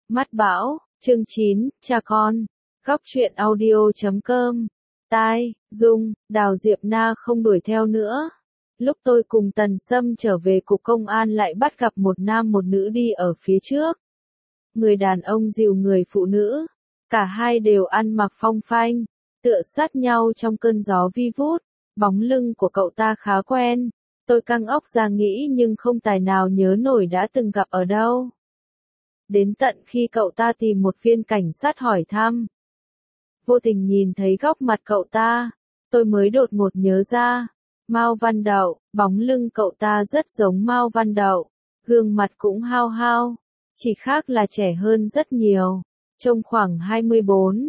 Mắt bão, chương 9, cha con. Góc truyện audio.com. Tai, Dung, Đào Diệp Na không đuổi theo nữa. Lúc tôi cùng Tần Sâm trở về cục công an lại bắt gặp một nam một nữ đi ở phía trước. Người đàn ông dìu người phụ nữ. Cả hai đều ăn mặc phong phanh, tựa sát nhau trong cơn gió vi vút. Bóng lưng của cậu ta khá quen. Tôi căng óc ra nghĩ nhưng không tài nào nhớ nổi đã từng gặp ở đâu. Đến tận khi cậu ta tìm một viên cảnh sát hỏi thăm. Vô tình nhìn thấy góc mặt cậu ta, tôi mới đột ngột nhớ ra. Mao Văn Đậu, bóng lưng cậu ta rất giống Mao Văn Đậu, gương mặt cũng hao hao, chỉ khác là trẻ hơn rất nhiều, trông khoảng 24,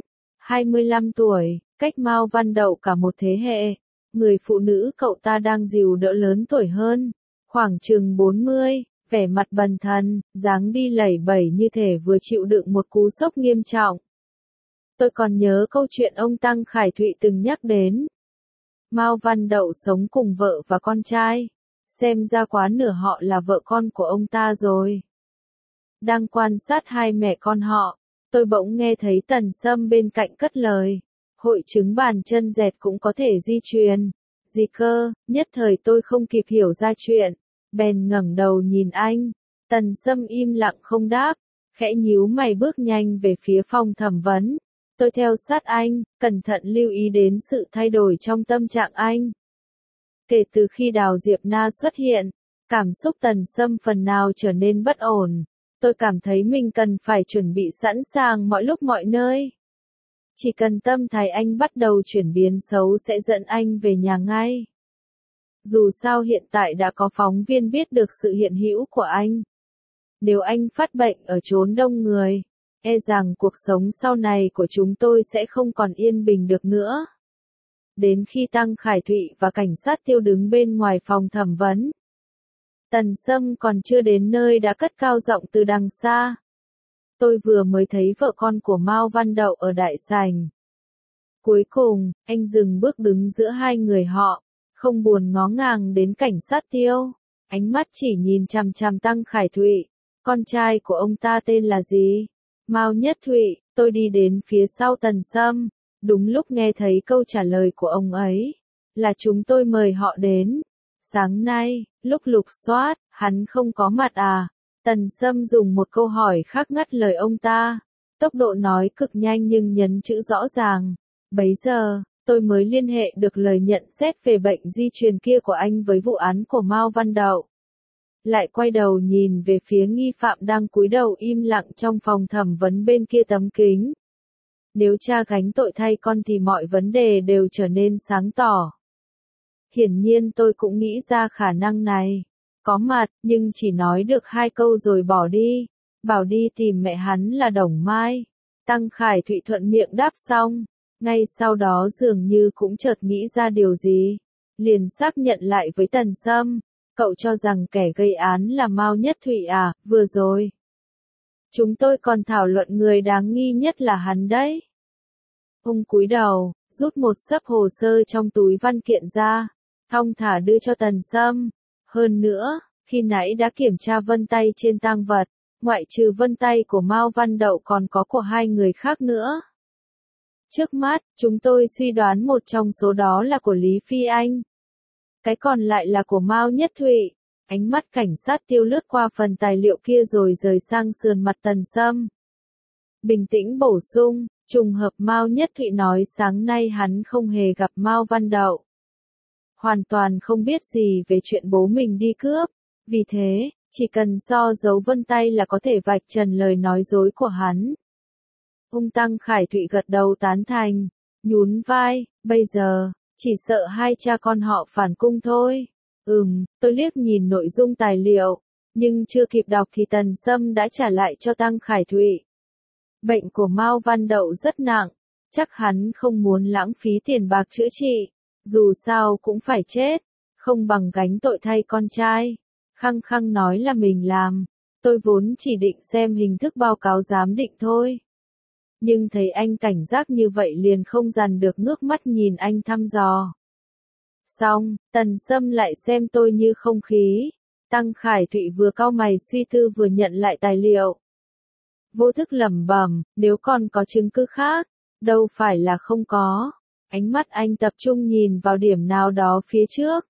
25 tuổi, cách Mao Văn Đậu cả một thế hệ. Người phụ nữ cậu ta đang dìu đỡ lớn tuổi hơn, khoảng chừng 40, vẻ mặt bần thần, dáng đi lẩy bẩy như thể vừa chịu đựng một cú sốc nghiêm trọng. Tôi còn nhớ câu chuyện ông Tăng Khải Thụy từng nhắc đến. Mao Văn Đậu sống cùng vợ và con trai, xem ra quá nửa họ là vợ con của ông ta rồi. Đang quan sát hai mẹ con họ, tôi bỗng nghe thấy Tần Sâm bên cạnh cất lời. Hội chứng bàn chân dẹt cũng có thể di truyền. Gì cơ? Nhất thời tôi không kịp hiểu ra chuyện, bèn ngẩng đầu nhìn anh. Tần Sâm im lặng không đáp, khẽ nhíu mày bước nhanh về phía phòng thẩm vấn. Tôi theo sát anh, cẩn thận lưu ý đến sự thay đổi trong tâm trạng anh. Kể từ khi Đào Diệp Na xuất hiện, cảm xúc Tần Sâm phần nào trở nên bất ổn. Tôi cảm thấy mình cần phải chuẩn bị sẵn sàng mọi lúc mọi nơi. Chỉ cần tâm thái anh bắt đầu chuyển biến xấu sẽ dẫn anh về nhà ngay. Dù sao hiện tại đã có phóng viên biết được sự hiện hữu của anh. Nếu anh phát bệnh ở chốn đông người, e rằng cuộc sống sau này của chúng tôi sẽ không còn yên bình được nữa. Đến khi Tăng Khải Thụy và cảnh sát Tiêu đứng bên ngoài phòng thẩm vấn, Tần Sâm còn chưa đến nơi đã cất cao giọng từ đằng xa. Tôi vừa mới thấy vợ con của Mao Văn Đậu ở đại sảnh. Cuối cùng, anh dừng bước đứng giữa hai người họ, không buồn ngó ngàng đến cảnh sát Tiêu. Ánh mắt chỉ nhìn chằm chằm Tăng Khải Thụy. Con trai của ông ta tên là gì? Mao Nhất Thụy. Tôi đi đến phía sau Tần Sâm. Đúng lúc nghe thấy câu trả lời của ông ấy. Là chúng tôi mời họ đến. Sáng nay, lúc lục soát, hắn không có mặt à? Tần Sâm dùng một câu hỏi khác ngắt lời ông ta. Tốc độ nói cực nhanh nhưng nhấn chữ rõ ràng. Bấy giờ, tôi mới liên hệ được lời nhận xét về bệnh di truyền kia của anh với vụ án của Mao Văn Đậu. Lại quay đầu nhìn về phía nghi phạm đang cúi đầu im lặng trong phòng thẩm vấn bên kia tấm kính. Nếu cha gánh tội thay con thì mọi vấn đề đều trở nên sáng tỏ. Hiển nhiên tôi cũng nghĩ ra khả năng này. Có mặt, nhưng chỉ nói được 2 câu rồi bỏ đi. Bảo đi tìm mẹ hắn là Đồng Mai. Tăng Khải Thụy thuận miệng đáp xong. Ngay sau đó dường như cũng chợt nghĩ ra điều gì. Liền xác nhận lại với Tần Sâm. Cậu cho rằng kẻ gây án là Mao Nhất Thụy à? Vừa rồi. Chúng tôi còn thảo luận người đáng nghi nhất là hắn đấy. Ông cúi đầu, rút một xấp hồ sơ trong túi văn kiện ra. Thong thả đưa cho Tần Sâm. Hơn nữa, khi nãy đã kiểm tra vân tay trên tang vật, ngoại trừ vân tay của Mao Văn Đậu còn có của 2 người khác nữa. Trước mắt, chúng tôi suy đoán một trong số đó là của Lý Phi Anh. Cái còn lại là của Mao Nhất Thụy. Ánh mắt cảnh sát Tiêu lướt qua phần tài liệu kia rồi rời sang sườn mặt Tần Sâm. Bình tĩnh bổ sung, trùng hợp Mao Nhất Thụy nói sáng nay hắn không hề gặp Mao Văn Đậu. Hoàn toàn không biết gì về chuyện bố mình đi cướp. Vì thế, chỉ cần so dấu vân tay là có thể vạch trần lời nói dối của hắn. Ông Tăng Khải Thụy gật đầu tán thành, nhún vai, bây giờ, chỉ sợ hai cha con họ phản cung thôi. Tôi liếc nhìn nội dung tài liệu, nhưng chưa kịp đọc thì Tần Sâm đã trả lại cho Tăng Khải Thụy. Bệnh của Mao Văn Đậu rất nặng, chắc hắn không muốn lãng phí tiền bạc chữa trị. Dù sao cũng phải chết, không bằng gánh tội thay con trai. Khăng khăng nói là mình làm, tôi vốn chỉ định xem hình thức báo cáo giám định thôi. Nhưng thấy anh cảnh giác như vậy liền không dằn được ngước mắt nhìn anh thăm dò. Xong, Tần Sâm lại xem tôi như không khí. Tăng Khải Thụy vừa cau mày suy tư vừa nhận lại tài liệu. Vô thức lẩm bẩm, nếu còn có chứng cứ khác, đâu phải là không có. Ánh mắt anh tập trung nhìn vào điểm nào đó phía trước.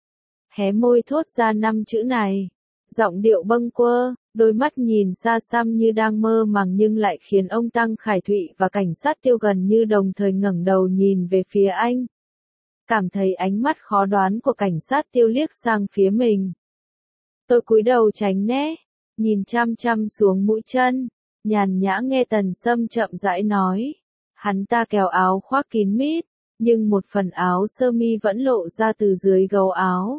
Hé môi thốt ra 5 chữ này. Giọng điệu bâng quơ, đôi mắt nhìn xa xăm như đang mơ màng nhưng lại khiến ông Tăng Khải Thụy và cảnh sát Tiêu gần như đồng thời ngẩng đầu nhìn về phía anh. Cảm thấy ánh mắt khó đoán của cảnh sát Tiêu liếc sang phía mình. Tôi cúi đầu tránh né, nhìn chăm chăm xuống mũi chân, nhàn nhã nghe Tần Sâm chậm rãi nói. Hắn ta kéo áo khoác kín mít, nhưng một phần áo sơ mi vẫn lộ ra từ dưới gấu áo.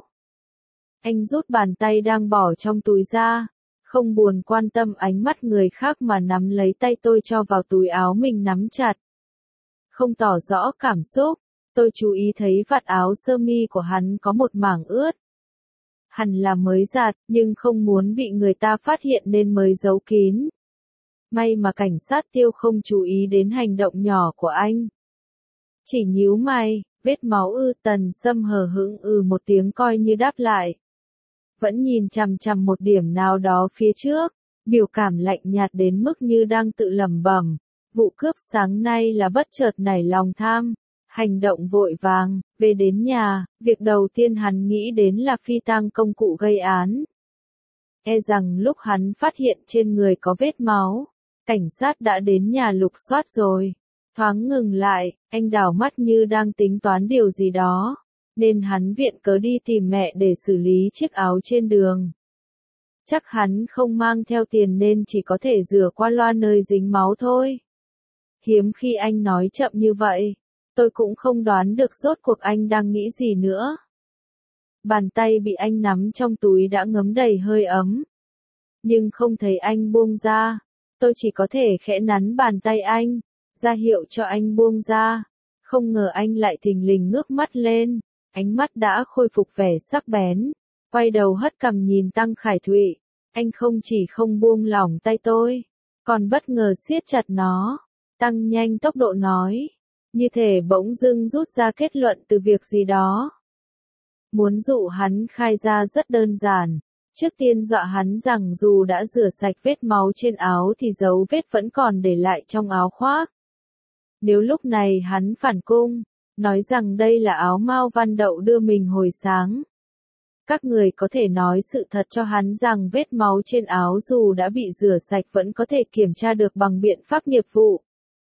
Anh rút bàn tay đang bỏ trong túi ra, không buồn quan tâm ánh mắt người khác mà nắm lấy tay tôi cho vào túi áo mình nắm chặt. Không tỏ rõ cảm xúc, tôi chú ý thấy vạt áo sơ mi của hắn có một mảng ướt. Hẳn là mới giặt, nhưng không muốn bị người ta phát hiện nên mới giấu kín. May mà cảnh sát Tiêu không chú ý đến hành động nhỏ của anh. Chỉ nhíu mày, vết máu ư? Tần Sâm hờ hững một tiếng coi như đáp lại. Vẫn nhìn chằm chằm một điểm nào đó phía trước, biểu cảm lạnh nhạt đến mức như đang tự lẩm bẩm. Vụ cướp sáng nay là bất chợt nảy lòng tham, hành động vội vàng, về đến nhà, việc đầu tiên hắn nghĩ đến là phi tang công cụ gây án. E rằng lúc hắn phát hiện trên người có vết máu, cảnh sát đã đến nhà lục soát rồi. Thoáng ngừng lại, anh đảo mắt như đang tính toán điều gì đó, nên hắn viện cớ đi tìm mẹ để xử lý chiếc áo trên đường. Chắc hắn không mang theo tiền nên chỉ có thể rửa qua loa nơi dính máu thôi. Hiếm khi anh nói chậm như vậy, tôi cũng không đoán được rốt cuộc anh đang nghĩ gì nữa. Bàn tay bị anh nắm trong túi đã ngấm đầy hơi ấm. Nhưng không thấy anh buông ra, tôi chỉ có thể khẽ nắn bàn tay anh, ra hiệu cho anh buông ra. Không ngờ anh lại thình lình ngước mắt lên, ánh mắt đã khôi phục vẻ sắc bén, quay đầu hất cằm nhìn Tăng Khải Thụy. Anh không chỉ không buông lỏng tay tôi, còn bất ngờ siết chặt nó, tăng nhanh tốc độ nói, như thể bỗng dưng rút ra kết luận từ việc gì đó. Muốn dụ hắn khai ra rất đơn giản, trước tiên dọa hắn rằng dù đã rửa sạch vết máu trên áo thì dấu vết vẫn còn để lại trong áo khoác. Nếu lúc này hắn phản cung, nói rằng đây là áo Mao Văn Đậu đưa mình hồi sáng, các người có thể nói sự thật cho hắn rằng vết máu trên áo dù đã bị rửa sạch vẫn có thể kiểm tra được bằng biện pháp nghiệp vụ.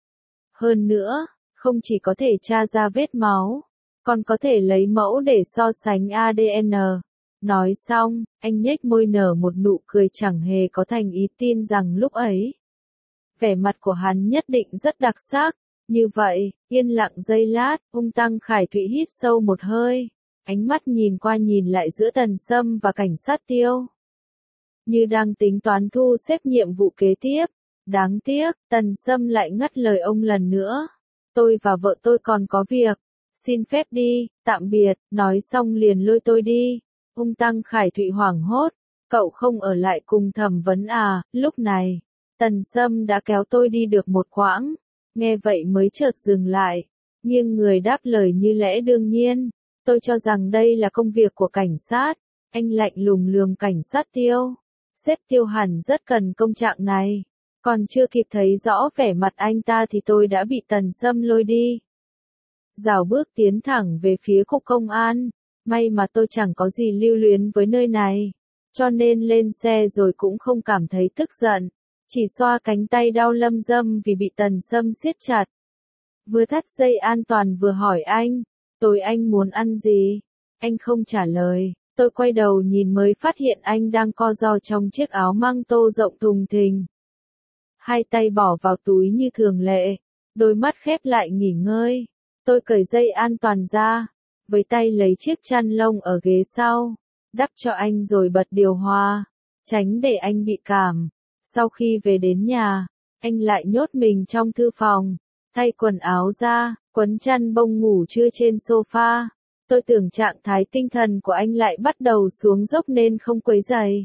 Hơn nữa, không chỉ có thể tra ra vết máu, còn có thể lấy mẫu để so sánh ADN. Nói xong, anh nhếch môi nở một nụ cười chẳng hề có thành ý tin rằng lúc ấy, vẻ mặt của hắn nhất định rất đặc sắc. Như vậy, yên lặng giây lát, ông Tăng Khải Thụy hít sâu một hơi, ánh mắt nhìn qua nhìn lại giữa Tần Sâm và cảnh sát Tiêu. Như đang tính toán thu xếp nhiệm vụ kế tiếp. Đáng tiếc, Tần Sâm lại ngắt lời ông lần nữa. Tôi và vợ tôi còn có việc. Xin phép đi, tạm biệt, nói xong liền lôi tôi đi. Ông Tăng Khải Thụy hoảng hốt. Cậu không ở lại cùng thẩm vấn à? Lúc này, Tần Sâm đã kéo tôi đi được một quãng. Nghe vậy mới chợt dừng lại, nghiêng người đáp lời như lẽ đương nhiên. Tôi cho rằng đây là công việc của cảnh sát. Anh lạnh lùng lườm cảnh sát Tiêu. Sếp Tiêu hẳn rất cần công trạng này. Còn chưa kịp thấy rõ vẻ mặt anh ta thì tôi đã bị Tần Sâm lôi đi. Rảo bước tiến thẳng về phía cục công an. May mà tôi chẳng có gì lưu luyến với nơi này, cho nên lên xe rồi cũng không cảm thấy tức giận. Chỉ xoa cánh tay đau lâm dâm vì bị Tần Sâm siết chặt. Vừa thắt dây an toàn vừa hỏi anh, tối anh muốn ăn gì? Anh không trả lời, tôi quay đầu nhìn mới phát hiện anh đang co ro trong chiếc áo măng tô rộng thùng thình. Hai tay bỏ vào túi như thường lệ, đôi mắt khép lại nghỉ ngơi. Tôi cởi dây an toàn ra, với tay lấy chiếc chăn lông ở ghế sau, đắp cho anh rồi bật điều hòa, tránh để anh bị cảm. Sau khi về đến nhà, anh lại nhốt mình trong thư phòng, thay quần áo ra, quấn chăn bông ngủ trưa trên sofa. Tôi tưởng trạng thái tinh thần của anh lại bắt đầu xuống dốc nên không quấy rầy.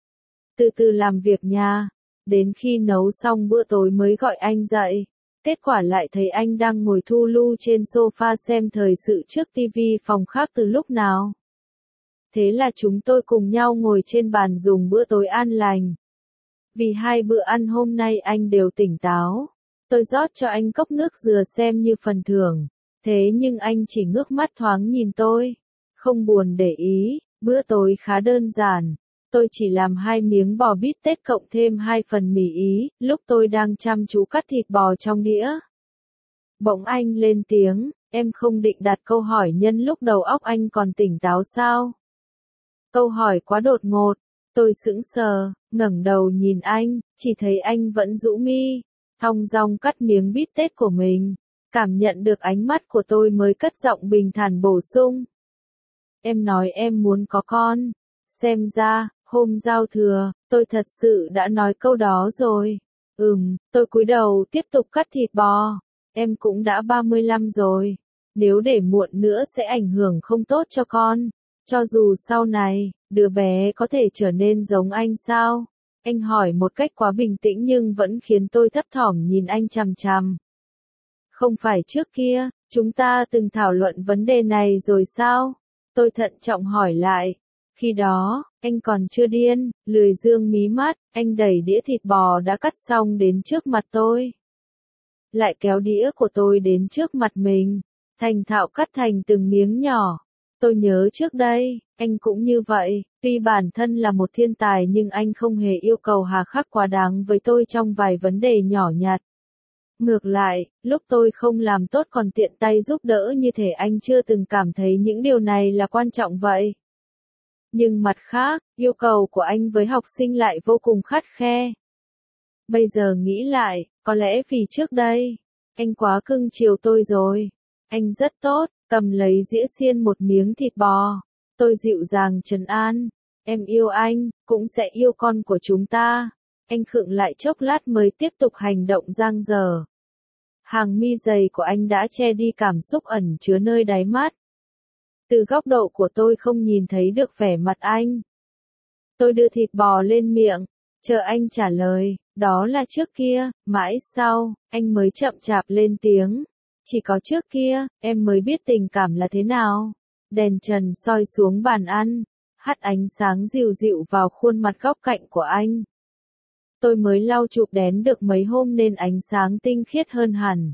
Từ từ làm việc nhà, đến khi nấu xong bữa tối mới gọi anh dậy. Kết quả lại thấy anh đang ngồi thu lu trên sofa xem thời sự trước tivi phòng khác từ lúc nào. Thế là chúng tôi cùng nhau ngồi trên bàn dùng bữa tối an lành. Vì 2 bữa ăn hôm nay anh đều tỉnh táo. Tôi rót cho anh cốc nước dừa xem như phần thưởng. Thế nhưng anh chỉ ngước mắt thoáng nhìn tôi. Không buồn để ý, bữa tối khá đơn giản. Tôi chỉ làm 2 miếng bò bít tết cộng thêm 2 phần mì Ý, lúc tôi đang chăm chú cắt thịt bò trong đĩa. Bỗng anh lên tiếng, em không định đặt câu hỏi nhân lúc đầu óc anh còn tỉnh táo sao? Câu hỏi quá đột ngột, tôi sững sờ, ngẩng đầu nhìn anh, chỉ thấy anh vẫn rũ mi, thong dong cắt miếng bít tết của mình. Cảm nhận được ánh mắt của tôi mới cất giọng bình thản bổ sung. Em nói em muốn có con. Xem ra, hôm giao thừa, tôi thật sự đã nói câu đó rồi. Tôi cúi đầu tiếp tục cắt thịt bò. Em cũng đã 35 rồi. Nếu để muộn nữa sẽ ảnh hưởng không tốt cho con. Cho dù sau này, đứa bé có thể trở nên giống anh sao? Anh hỏi một cách quá bình tĩnh nhưng vẫn khiến tôi thấp thỏm nhìn anh chằm chằm. Không phải trước kia, chúng ta từng thảo luận vấn đề này rồi sao? Tôi thận trọng hỏi lại. Khi đó, anh còn chưa điên, lười dương mí mắt, anh đẩy đĩa thịt bò đã cắt xong đến trước mặt tôi. Lại kéo đĩa của tôi đến trước mặt mình, thành thạo cắt thành từng miếng nhỏ. Tôi nhớ trước đây, anh cũng như vậy, tuy bản thân là một thiên tài nhưng anh không hề yêu cầu hà khắc quá đáng với tôi trong vài vấn đề nhỏ nhặt. Ngược lại, lúc tôi không làm tốt còn tiện tay giúp đỡ như thể anh chưa từng cảm thấy những điều này là quan trọng vậy. Nhưng mặt khác, yêu cầu của anh với học sinh lại vô cùng khắt khe. Bây giờ nghĩ lại, có lẽ vì trước đây, anh quá cưng chiều tôi rồi. Anh rất tốt, cầm lấy dĩa xiên một miếng thịt bò. Tôi dịu dàng trấn an. Em yêu anh, cũng sẽ yêu con của chúng ta. Anh khựng lại chốc lát mới tiếp tục hành động dang dở. Hàng mi dày của anh đã che đi cảm xúc ẩn chứa nơi đáy mắt. Từ góc độ của tôi không nhìn thấy được vẻ mặt anh. Tôi đưa thịt bò lên miệng, chờ anh trả lời, đó là trước kia, mãi sau, anh mới chậm chạp lên tiếng. Chỉ có trước kia, em mới biết tình cảm là thế nào. Đèn trần soi xuống bàn ăn, hắt ánh sáng dịu dịu vào khuôn mặt góc cạnh của anh. Tôi mới lau chụp đèn được mấy hôm nên ánh sáng tinh khiết hơn hẳn.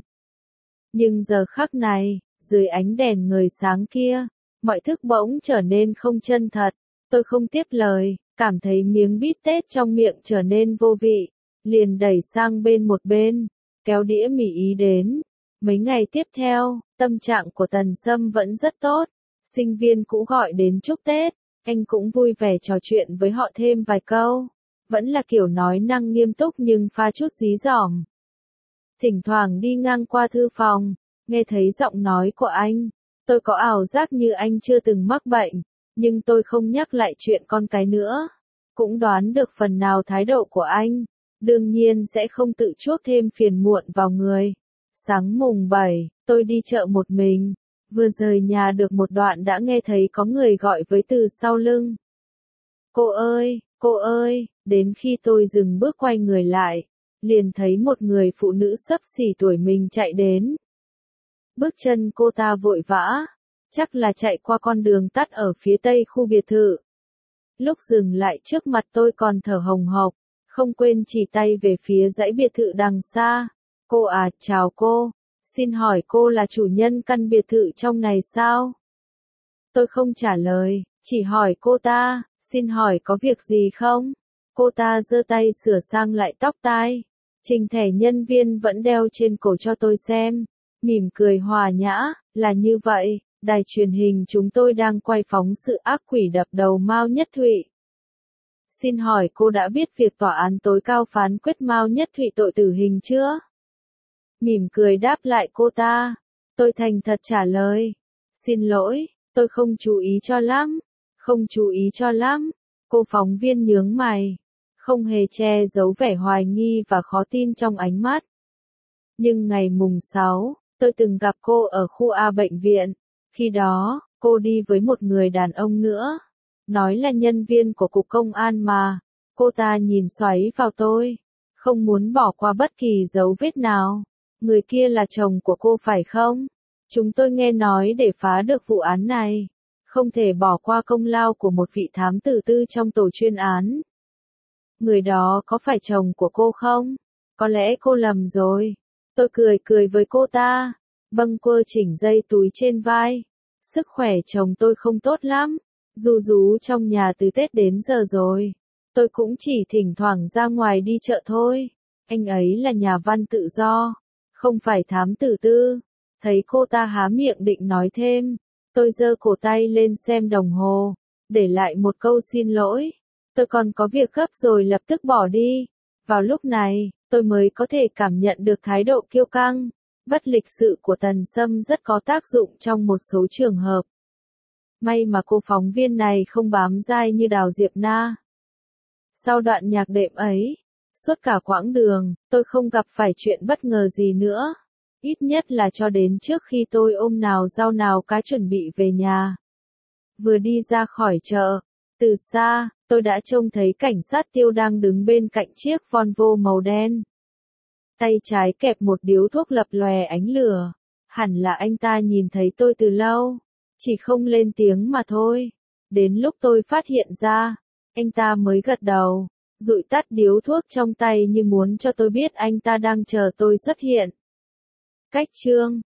Nhưng giờ khắc này, dưới ánh đèn ngời sáng kia, mọi thứ bỗng trở nên không chân thật. Tôi không tiếp lời, cảm thấy miếng bít tết trong miệng trở nên vô vị, liền đẩy sang một bên, kéo đĩa mì Ý đến. Mấy ngày tiếp theo, tâm trạng của Tần Sâm vẫn rất tốt, sinh viên cũ gọi đến chúc Tết, anh cũng vui vẻ trò chuyện với họ thêm vài câu, vẫn là kiểu nói năng nghiêm túc nhưng pha chút dí dỏm. Thỉnh thoảng đi ngang qua thư phòng, nghe thấy giọng nói của anh, tôi có ảo giác như anh chưa từng mắc bệnh, nhưng tôi không nhắc lại chuyện con cái nữa. Cũng đoán được phần nào thái độ của anh, đương nhiên sẽ không tự chuốc thêm phiền muộn vào người. Sáng mùng 7, tôi đi chợ một mình, vừa rời nhà được một đoạn đã nghe thấy có người gọi với từ sau lưng. Cô ơi, đến khi tôi dừng bước quay người lại, liền thấy một người phụ nữ xấp xỉ tuổi mình chạy đến. Bước chân cô ta vội vã, chắc là chạy qua con đường tắt ở phía tây khu biệt thự. Lúc dừng lại trước mặt tôi còn thở hồng hộc, không quên chỉ tay về phía dãy biệt thự đằng xa. Cô à, chào cô, xin hỏi cô là chủ nhân căn biệt thự trong này sao? Tôi không trả lời, chỉ hỏi cô ta, xin hỏi có việc gì không? Cô ta giơ tay sửa sang lại tóc tai, trình thẻ nhân viên vẫn đeo trên cổ cho tôi xem, mỉm cười hòa nhã, là như vậy, đài truyền hình chúng tôi đang quay phóng sự ác quỷ đập đầu Mao Nhất Thụy. Xin hỏi cô đã biết việc tòa án tối cao phán quyết Mao Nhất Thụy tội tử hình chưa? Mỉm cười đáp lại cô ta. Tôi thành thật trả lời. Xin lỗi, tôi không chú ý cho lắm. Không chú ý cho lắm. Cô phóng viên nhướng mày. Không hề che giấu vẻ hoài nghi và khó tin trong ánh mắt. Nhưng ngày mùng 6, tôi từng gặp cô ở khu A bệnh viện. Khi đó, cô đi với một người đàn ông nữa. Nói là nhân viên của cục công an mà. Cô ta nhìn xoáy vào tôi. Không muốn bỏ qua bất kỳ dấu vết nào. Người kia là chồng của cô phải không? Chúng tôi nghe nói để phá được vụ án này, không thể bỏ qua công lao của một vị thám tử tư trong tổ chuyên án. Người đó có phải chồng của cô không? Có lẽ cô lầm rồi. Tôi cười cười với cô ta, bâng quơ chỉnh dây túi trên vai. Sức khỏe chồng tôi không tốt lắm, ru rú trong nhà từ Tết đến giờ rồi. Tôi cũng chỉ thỉnh thoảng ra ngoài đi chợ thôi. Anh ấy là nhà văn tự do, không phải thám tử tư. Thấy cô ta há miệng định nói thêm, tôi giơ cổ tay lên xem đồng hồ, để lại một câu xin lỗi. Tôi còn có việc gấp rồi lập tức bỏ đi. Vào lúc này, tôi mới có thể cảm nhận được thái độ kiêu căng, bất lịch sự của Tần Sâm rất có tác dụng trong một số trường hợp. May mà cô phóng viên này không bám dai như Đào Diệp Na. Sau đoạn nhạc đệm ấy, suốt cả quãng đường, tôi không gặp phải chuyện bất ngờ gì nữa. Ít nhất là cho đến trước khi tôi ôm nào dao nào cá chuẩn bị về nhà. Vừa đi ra khỏi chợ, từ xa, tôi đã trông thấy cảnh sát Tiêu đang đứng bên cạnh chiếc Volvo màu đen. Tay trái kẹp một điếu thuốc lập lòe ánh lửa. Hẳn là anh ta nhìn thấy tôi từ lâu, chỉ không lên tiếng mà thôi. Đến lúc tôi phát hiện ra, anh ta mới gật đầu, dụi tắt điếu thuốc trong tay như muốn cho tôi biết anh ta đang chờ tôi xuất hiện. Cách chương